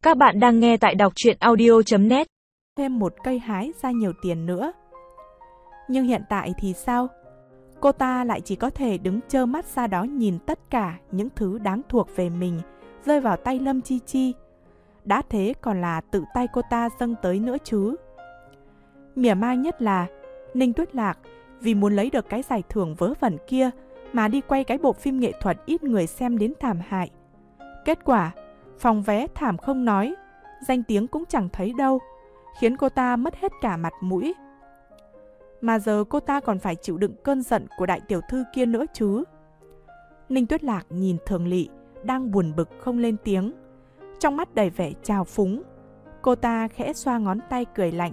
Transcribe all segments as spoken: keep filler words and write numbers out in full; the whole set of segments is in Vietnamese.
Các bạn đang nghe tại đọc truyện audio chấm net. Thêm một cây hái ra nhiều tiền nữa. Nhưng hiện tại thì sao? Cô ta lại chỉ có thể đứng trơ mắt ra đó nhìn tất cả những thứ đáng thuộc về mình rơi vào tay Lâm Chi Chi. Đã thế còn là tự tay cô ta dâng tới nữa chứ. Mỉa mai nhất là Ninh Tuyết Lạc vì muốn lấy được cái giải thưởng vớ vẩn kia mà đi quay cái bộ phim nghệ thuật ít người xem đến thảm hại. Kết quả, phòng vé thảm không nói, danh tiếng cũng chẳng thấy đâu, khiến cô ta mất hết cả mặt mũi. Mà giờ cô ta còn phải chịu đựng cơn giận của đại tiểu thư kia nữa chứ. Ninh Tuyết Lạc nhìn Thường Lị đang buồn bực không lên tiếng, trong mắt đầy vẻ trào phúng. Cô ta khẽ xoa ngón tay cười lạnh.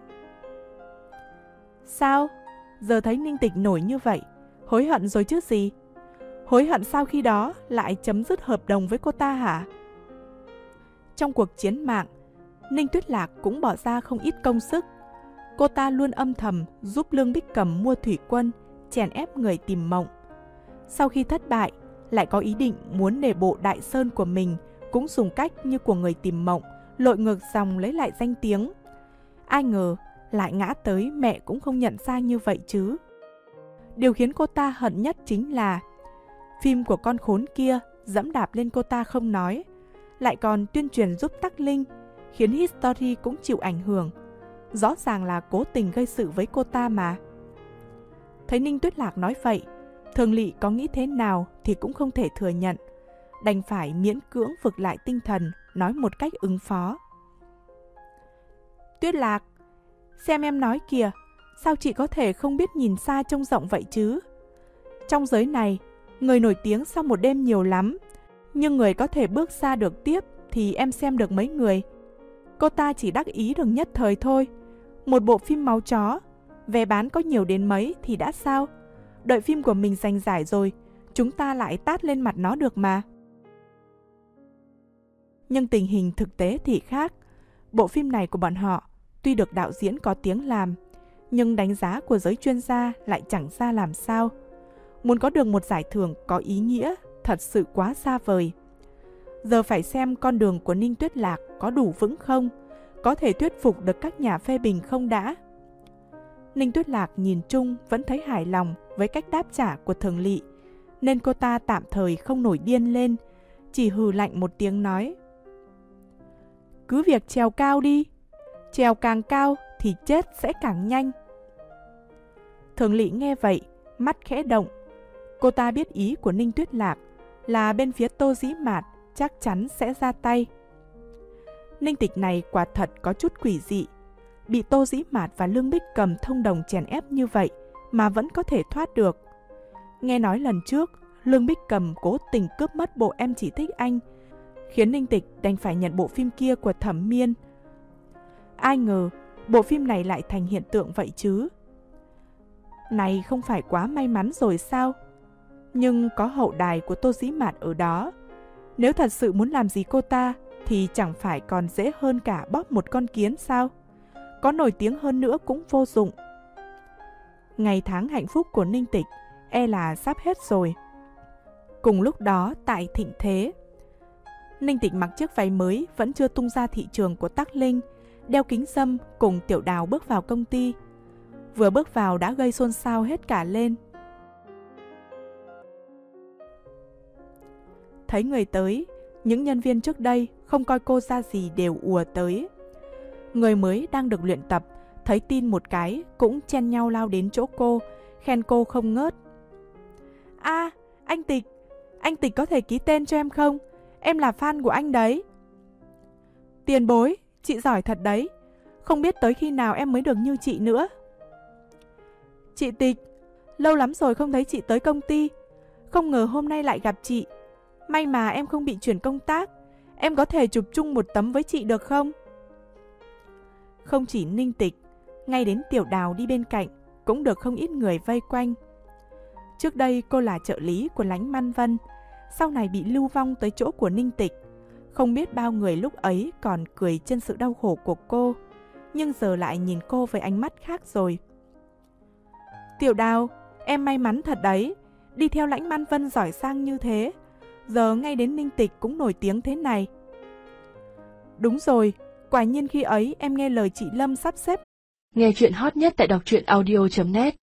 Sao? Giờ thấy Ninh Tịch nổi như vậy, hối hận rồi chứ gì? Hối hận sau khi đó lại chấm dứt hợp đồng với cô ta hả? Trong cuộc chiến mạng, Ninh Tuyết Lạc cũng bỏ ra không ít công sức. Cô ta luôn âm thầm giúp Lương Bích Cầm mua thủy quân, chèn ép người tìm mộng. Sau khi thất bại, lại có ý định muốn để bộ Đại Sơn của mình cũng dùng cách như của người tìm mộng, lội ngược dòng lấy lại danh tiếng. Ai ngờ lại ngã tới mẹ cũng không nhận ra như vậy chứ. Điều khiến cô ta hận nhất chính là phim của con khốn kia dẫm đạp lên cô ta không nói, lại còn tuyên truyền giúp Tắc Linh, khiến History cũng chịu ảnh hưởng. Rõ ràng là cố tình gây sự với cô ta mà. Thấy Ninh Tuyết Lạc nói vậy, Thường Lị có nghĩ thế nào thì cũng không thể thừa nhận, đành phải miễn cưỡng vực lại tinh thần, nói một cách ứng phó. Tuyết Lạc, xem em nói kìa, sao chị có thể không biết nhìn xa trông rộng vậy chứ? Trong giới này, người nổi tiếng sau một đêm nhiều lắm, nhưng người có thể bước ra được tiếp thì em xem được mấy người. Cô ta chỉ đắc ý được nhất thời thôi. Một bộ phim máu chó, vé bán có nhiều đến mấy thì đã sao? Đợi phim của mình giành giải rồi, chúng ta lại tát lên mặt nó được mà. Nhưng tình hình thực tế thì khác. Bộ phim này của bọn họ tuy được đạo diễn có tiếng làm, nhưng đánh giá của giới chuyên gia lại chẳng ra làm sao. Muốn có được một giải thưởng có ý nghĩa thật sự quá xa vời. Giờ phải xem con đường của Ninh Tuyết Lạc có đủ vững không, có thể thuyết phục được các nhà phê bình không đã. Ninh Tuyết Lạc nhìn chung vẫn thấy hài lòng với cách đáp trả của Thường Lị, nên cô ta tạm thời không nổi điên lên, chỉ hừ lạnh một tiếng nói. Cứ việc trèo cao đi, trèo càng cao thì chết sẽ càng nhanh. Thường Lị nghe vậy, mắt khẽ động. Cô ta biết ý của Ninh Tuyết Lạc là bên phía Tô Dĩ Mạt chắc chắn sẽ ra tay. Ninh Tịch này quả thật có chút quỷ dị, bị Tô Dĩ Mạt và Lương Bích Cầm thông đồng chèn ép như vậy mà vẫn có thể thoát được. Nghe nói lần trước Lương Bích Cầm cố tình cướp mất bộ Em Chỉ Thích Anh, khiến Ninh Tịch đành phải nhận bộ phim kia của Thẩm Miên. Ai ngờ bộ phim này lại thành hiện tượng vậy chứ. Này không phải quá may mắn rồi sao? Nhưng có hậu đài của Tô Dĩ Mạt ở đó, nếu thật sự muốn làm gì cô ta thì chẳng phải còn dễ hơn cả bóp một con kiến sao? Có nổi tiếng hơn nữa cũng vô dụng. Ngày tháng hạnh phúc của Ninh Tịch e là sắp hết rồi. Cùng lúc đó tại Thịnh Thế, Ninh Tịch mặc chiếc váy mới vẫn chưa tung ra thị trường của Tắc Linh, đeo kính râm cùng Tiểu Đào bước vào công ty. Vừa bước vào đã gây xôn xao hết cả lên. Thấy người tới, những nhân viên trước đây không coi cô ra gì đều ùa tới. Người mới đang được luyện tập, thấy tin một cái cũng chen nhau lao đến chỗ cô, khen cô không ngớt. À, anh Tịch, anh Tịch có thể ký tên cho em không? Em là fan của anh đấy. Tiền bối, chị giỏi thật đấy. Không biết tới khi nào em mới được như chị nữa. Chị Tịch, lâu lắm rồi không thấy chị tới công ty. Không ngờ hôm nay lại gặp chị. May mà em không bị chuyển công tác. Em có thể chụp chung một tấm với chị được không? Không chỉ Ninh Tịch, ngay đến Tiểu Đào đi bên cạnh cũng được không ít người vây quanh. Trước đây cô là trợ lý của Lãnh Man Vân, sau này bị lưu vong tới chỗ của Ninh Tịch. Không biết bao người lúc ấy còn cười trên sự đau khổ của cô, nhưng giờ lại nhìn cô với ánh mắt khác rồi. Tiểu Đào, em may mắn thật đấy, đi theo Lãnh Man Vân giỏi sang như thế, giờ ngay đến Ninh Tịch cũng nổi tiếng thế này. Đúng rồi, quả nhiên khi ấy em nghe lời chị Lâm sắp xếp. Nghe chuyện hot nhất tại đọc truyện audio chấm net.